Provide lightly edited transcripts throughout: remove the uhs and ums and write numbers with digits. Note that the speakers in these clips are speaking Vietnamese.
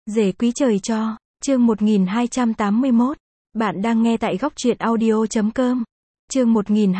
Rể quý trời cho, chương 1281. Bạn đang nghe tại góc truyện audio.com. Chương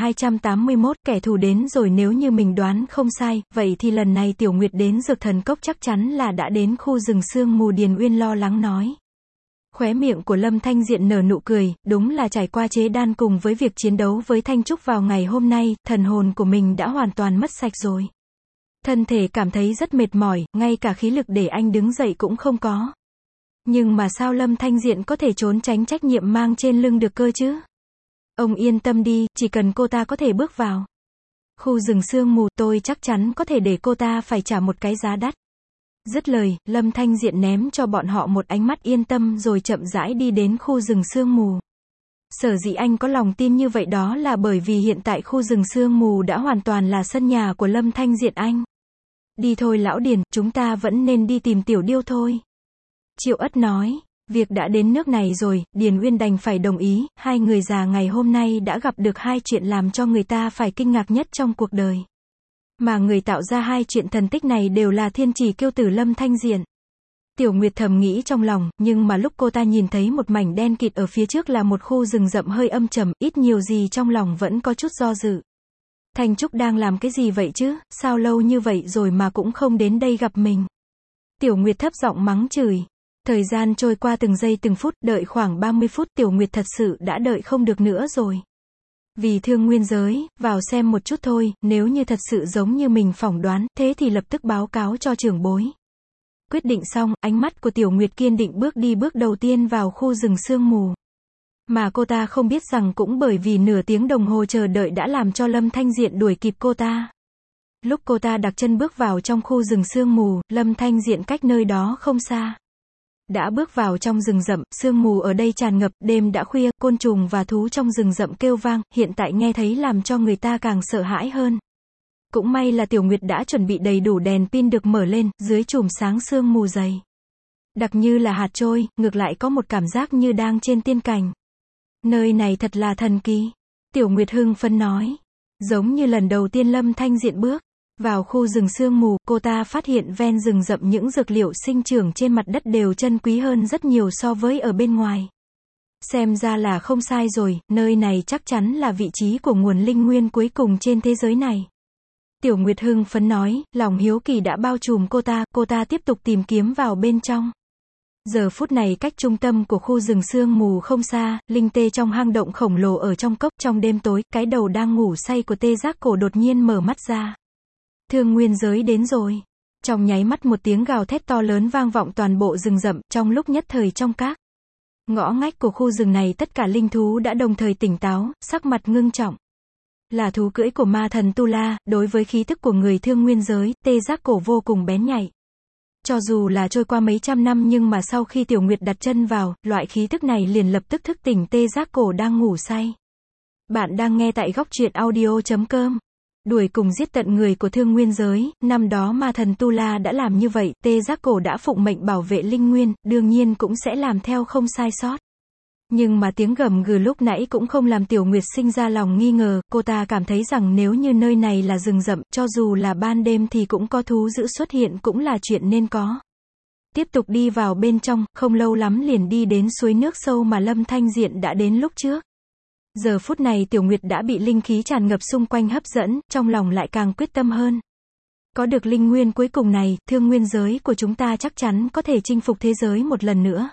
1281, kẻ thù đến rồi, nếu như mình đoán không sai, vậy thì lần này Tiểu Nguyệt đến Dược Thần Cốc chắc chắn là đã đến khu rừng sương mù. Điền Uyên lo lắng nói. Khóe miệng của Lâm Thanh Diện nở nụ cười, đúng là trải qua chế đan cùng với việc chiến đấu với Thanh Trúc vào ngày hôm nay, thần hồn của mình đã hoàn toàn mất sạch rồi. Thân thể cảm thấy rất mệt mỏi, ngay cả khí lực để anh đứng dậy cũng không có. Nhưng mà sao Lâm Thanh Diện có thể trốn tránh trách nhiệm mang trên lưng được cơ chứ? Ông yên tâm đi, chỉ cần cô ta có thể bước vào khu rừng sương mù, tôi chắc chắn có thể để cô ta phải trả một cái giá đắt. Dứt lời, Lâm Thanh Diện ném cho bọn họ một ánh mắt yên tâm rồi chậm rãi đi đến khu rừng sương mù. Sở dĩ anh có lòng tin như vậy đó là bởi vì hiện tại khu rừng sương mù đã hoàn toàn là sân nhà của Lâm Thanh Diện anh. Đi thôi lão Điền, chúng ta vẫn nên đi tìm Tiểu Điêu thôi. Triệu Ất nói, việc đã đến nước này rồi, Điền Uyên đành phải đồng ý. Hai người già ngày hôm nay đã gặp được hai chuyện làm cho người ta phải kinh ngạc nhất trong cuộc đời. Mà người tạo ra hai chuyện thần tích này đều là thiên trì kiêu tử Lâm Thanh Diện. Tiểu Nguyệt thầm nghĩ trong lòng, nhưng mà lúc cô ta nhìn thấy một mảnh đen kịt ở phía trước là một khu rừng rậm hơi âm trầm, ít nhiều gì trong lòng vẫn có chút do dự. Thanh Trúc đang làm cái gì vậy chứ, sao lâu như vậy rồi mà cũng không đến đây gặp mình. Tiểu Nguyệt thấp giọng mắng chửi. Thời gian trôi qua từng giây từng phút, đợi khoảng 30 phút Tiểu Nguyệt thật sự đã đợi không được nữa rồi. Vì thương nguyên giới, vào xem một chút thôi, nếu như thật sự giống như mình phỏng đoán, thế thì lập tức báo cáo cho trưởng bối. Quyết định xong, ánh mắt của Tiểu Nguyệt kiên định bước đi bước đầu tiên vào khu rừng sương mù. Mà cô ta không biết rằng cũng bởi vì nửa tiếng đồng hồ chờ đợi đã làm cho Lâm Thanh Diện đuổi kịp cô ta. Lúc cô ta đặt chân bước vào trong khu rừng sương mù, Lâm Thanh Diện cách nơi đó không xa. Đã bước vào trong rừng rậm, sương mù ở đây tràn ngập, đêm đã khuya, côn trùng và thú trong rừng rậm kêu vang, hiện tại nghe thấy làm cho người ta càng sợ hãi hơn. Cũng may là Tiểu Nguyệt đã chuẩn bị đầy đủ đèn pin được mở lên, dưới chùm sáng sương mù dày đặc như là hạt trôi, ngược lại có một cảm giác như đang trên tiên cảnh. Nơi này thật là thần kỳ. Tiểu Nguyệt hưng phấn nói. Giống như lần đầu tiên Lâm Thanh Diện bước vào khu rừng sương mù, cô ta phát hiện ven rừng rậm những dược liệu sinh trưởng trên mặt đất đều chân quý hơn rất nhiều so với ở bên ngoài. Xem ra là không sai rồi, nơi này chắc chắn là vị trí của nguồn linh nguyên cuối cùng trên thế giới này. Tiểu Nguyệt hưng phấn nói, lòng hiếu kỳ đã bao trùm cô ta tiếp tục tìm kiếm vào bên trong. Giờ phút này cách trung tâm của khu rừng sương mù không xa, linh tê trong hang động khổng lồ ở trong cốc. Trong đêm tối, cái đầu đang ngủ say của tê giác cổ đột nhiên mở mắt ra. Thương nguyên giới đến rồi. Trong nháy mắt một tiếng gào thét to lớn vang vọng toàn bộ rừng rậm, trong lúc nhất thời trong các ngõ ngách của khu rừng này tất cả linh thú đã đồng thời tỉnh táo, sắc mặt ngưng trọng. Là thú cưỡi của ma thần Tu La, đối với khí tức của người thương nguyên giới, tê giác cổ vô cùng bén nhạy. Cho dù là trôi qua mấy trăm năm nhưng mà sau khi Tiểu Nguyệt đặt chân vào, loại khí tức này liền lập tức thức tỉnh tê giác cổ đang ngủ say. Bạn đang nghe tại góc truyện audio.com. Đuổi cùng giết tận người của thương nguyên giới, năm đó ma thần Tu La đã làm như vậy, tê giác cổ đã phụng mệnh bảo vệ linh nguyên, đương nhiên cũng sẽ làm theo không sai sót. Nhưng mà tiếng gầm gừ lúc nãy cũng không làm Tiểu Nguyệt sinh ra lòng nghi ngờ, cô ta cảm thấy rằng nếu như nơi này là rừng rậm, cho dù là ban đêm thì cũng có thú dữ xuất hiện cũng là chuyện nên có. Tiếp tục đi vào bên trong, không lâu lắm liền đi đến suối nước sâu mà Lâm Thanh Diện đã đến lúc trước. Giờ phút này Tiểu Nguyệt đã bị linh khí tràn ngập xung quanh hấp dẫn, trong lòng lại càng quyết tâm hơn. Có được linh nguyên cuối cùng này, thương nguyên giới của chúng ta chắc chắn có thể chinh phục thế giới một lần nữa.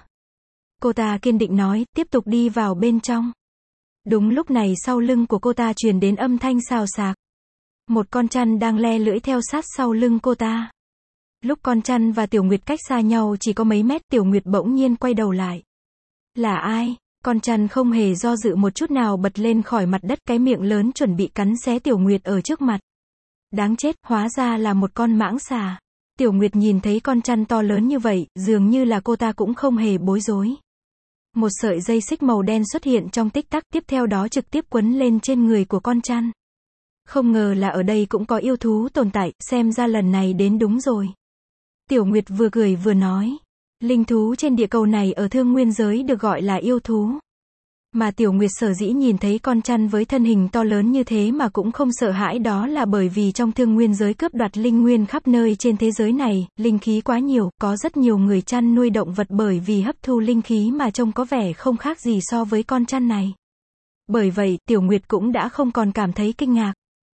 Cô ta kiên định nói, tiếp tục đi vào bên trong. Đúng lúc này sau lưng của cô ta truyền đến âm thanh xào xạc. Một con trăn đang le lưỡi theo sát sau lưng cô ta. Lúc con trăn và Tiểu Nguyệt cách xa nhau chỉ có mấy mét, Tiểu Nguyệt bỗng nhiên quay đầu lại. Là ai? Con trăn không hề do dự một chút nào bật lên khỏi mặt đất, cái miệng lớn chuẩn bị cắn xé Tiểu Nguyệt ở trước mặt. Đáng chết, hóa ra là một con mãng xà. Tiểu Nguyệt nhìn thấy con trăn to lớn như vậy, dường như là cô ta cũng không hề bối rối. Một sợi dây xích màu đen xuất hiện trong tích tắc, tiếp theo đó trực tiếp quấn lên trên người của con trăn. Không ngờ là ở đây cũng có yêu thú tồn tại, xem ra lần này đến đúng rồi. Tiểu Nguyệt vừa cười vừa nói. Linh thú trên địa cầu này ở thương nguyên giới được gọi là yêu thú. Mà Tiểu Nguyệt sở dĩ nhìn thấy con chăn với thân hình to lớn như thế mà cũng không sợ hãi, đó là bởi vì trong thương nguyên giới cướp đoạt linh nguyên khắp nơi trên thế giới này, linh khí quá nhiều, có rất nhiều người chăn nuôi động vật bởi vì hấp thu linh khí mà trông có vẻ không khác gì so với con chăn này. Bởi vậy, Tiểu Nguyệt cũng đã không còn cảm thấy kinh ngạc.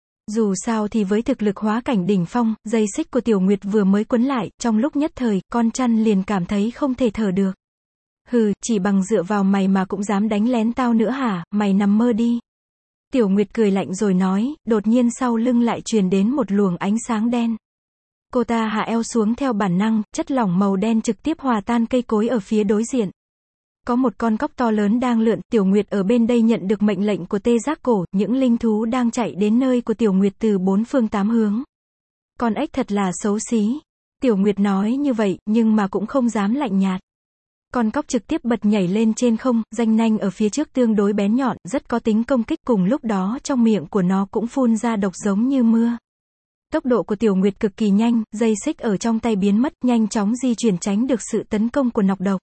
Dù sao thì với thực lực hóa cảnh đỉnh phong, dây xích của Tiểu Nguyệt vừa mới quấn lại, trong lúc nhất thời, con chăn liền cảm thấy không thể thở được. Hừ, chỉ bằng dựa vào mày mà cũng dám đánh lén tao nữa hả, mày nằm mơ đi. Tiểu Nguyệt cười lạnh rồi nói, đột nhiên sau lưng lại truyền đến một luồng ánh sáng đen. Cô ta hạ eo xuống theo bản năng, chất lỏng màu đen trực tiếp hòa tan cây cối ở phía đối diện. Có một con cóc to lớn đang lượn, Tiểu Nguyệt ở bên đây nhận được mệnh lệnh của tê giác cổ, những linh thú đang chạy đến nơi của Tiểu Nguyệt từ bốn phương tám hướng. Con ếch thật là xấu xí. Tiểu Nguyệt nói như vậy, nhưng mà cũng không dám lạnh nhạt. Con cóc trực tiếp bật nhảy lên trên không, ranh nanh ở phía trước tương đối bén nhọn, rất có tính công kích, cùng lúc đó trong miệng của nó cũng phun ra độc giống như mưa. Tốc độ của Tiểu Nguyệt cực kỳ nhanh, dây xích ở trong tay biến mất, nhanh chóng di chuyển tránh được sự tấn công của nọc độc.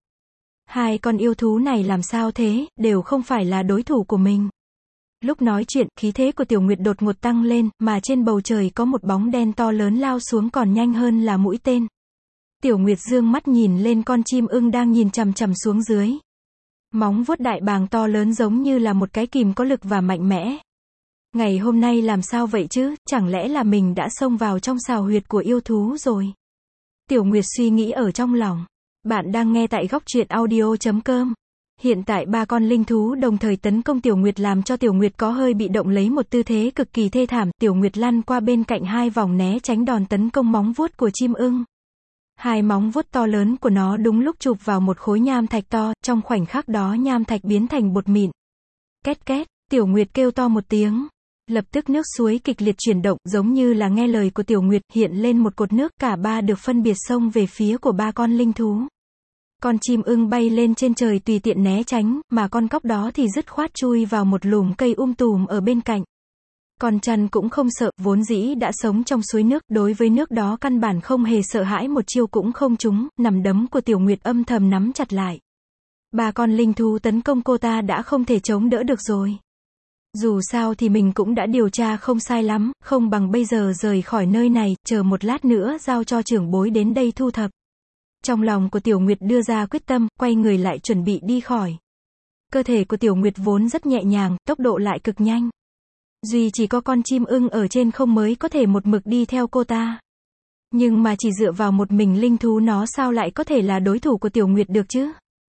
Hai con yêu thú này làm sao thế, đều không phải là đối thủ của mình. Lúc nói chuyện, khí thế của Tiểu Nguyệt đột ngột tăng lên, mà trên bầu trời có một bóng đen to lớn lao xuống còn nhanh hơn là mũi tên. Tiểu Nguyệt dương mắt nhìn lên con chim ưng đang nhìn chằm chằm xuống dưới. Móng vuốt đại bàng to lớn giống như là một cái kìm có lực và mạnh mẽ. Ngày hôm nay làm sao vậy chứ, chẳng lẽ là mình đã xông vào trong sào huyệt của yêu thú rồi. Tiểu Nguyệt suy nghĩ ở trong lòng. Bạn đang nghe tại góc truyện audio.com. Hiện tại ba con linh thú đồng thời tấn công Tiểu Nguyệt làm cho Tiểu Nguyệt có hơi bị động, lấy một tư thế cực kỳ thê thảm. Tiểu Nguyệt lăn qua bên cạnh hai vòng né tránh đòn tấn công móng vuốt của chim ưng. Hai móng vuốt to lớn của nó đúng lúc chụp vào một khối nham thạch to, trong khoảnh khắc đó nham thạch biến thành bột mịn. Két két, Tiểu Nguyệt kêu to một tiếng. Lập tức nước suối kịch liệt chuyển động, giống như là nghe lời của Tiểu Nguyệt, hiện lên một cột nước, cả ba được phân biệt xông về phía của ba con linh thú. Con chim ưng bay lên trên trời tùy tiện né tránh, mà con cóc đó thì dứt khoát chui vào một lùm cây tùm ở bên cạnh. Con chăn cũng không sợ, vốn dĩ đã sống trong suối nước, đối với nước đó căn bản không hề sợ hãi, một chiêu cũng không trúng, nằm đấm của Tiểu Nguyệt âm thầm nắm chặt lại. Ba con linh thú tấn công cô ta đã không thể chống đỡ được rồi. Dù sao thì mình cũng đã điều tra không sai lắm, không bằng bây giờ rời khỏi nơi này, chờ một lát nữa giao cho trưởng bối đến đây thu thập. Trong lòng của Tiểu Nguyệt đưa ra quyết tâm, quay người lại chuẩn bị đi khỏi. Cơ thể của Tiểu Nguyệt vốn rất nhẹ nhàng, tốc độ lại cực nhanh. Duy chỉ có con chim ưng ở trên không mới có thể một mực đi theo cô ta. Nhưng mà chỉ dựa vào một mình linh thú nó sao lại có thể là đối thủ của Tiểu Nguyệt được chứ?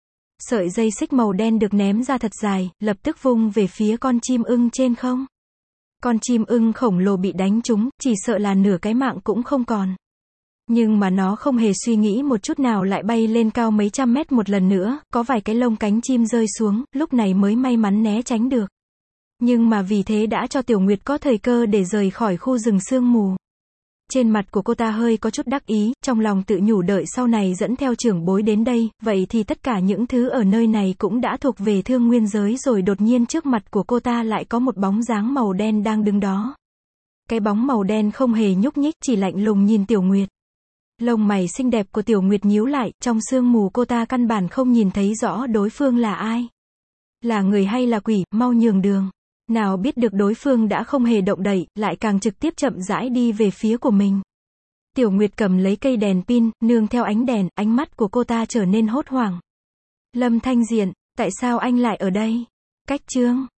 Sợi dây xích màu đen được ném ra thật dài, lập tức vung về phía con chim ưng trên không. Con chim ưng khổng lồ bị đánh trúng, chỉ sợ là nửa cái mạng cũng không còn. Nhưng mà nó không hề suy nghĩ một chút nào, lại bay lên cao mấy trăm mét một lần nữa, có vài cái lông cánh chim rơi xuống, lúc này mới may mắn né tránh được. Nhưng mà vì thế đã cho Tiểu Nguyệt có thời cơ để rời khỏi khu rừng sương mù. Trên mặt của cô ta hơi có chút đắc ý, trong lòng tự nhủ đợi sau này dẫn theo trưởng bối đến đây, vậy thì tất cả những thứ ở nơi này cũng đã thuộc về thương nguyên giới rồi. Đột nhiên trước mặt của cô ta lại có một bóng dáng màu đen đang đứng đó. Cái bóng màu đen không hề nhúc nhích, chỉ lạnh lùng nhìn Tiểu Nguyệt. Lông mày xinh đẹp của Tiểu Nguyệt nhíu lại, trong sương mù cô ta căn bản không nhìn thấy rõ đối phương là ai. Là người hay là quỷ, mau nhường đường. Nào biết được đối phương đã không hề động đậy, lại càng trực tiếp chậm rãi đi về phía của mình. Tiểu Nguyệt cầm lấy cây đèn pin, nương theo ánh đèn, ánh mắt của cô ta trở nên hốt hoảng. Lâm Thanh Diện, tại sao anh lại ở đây? Cách chương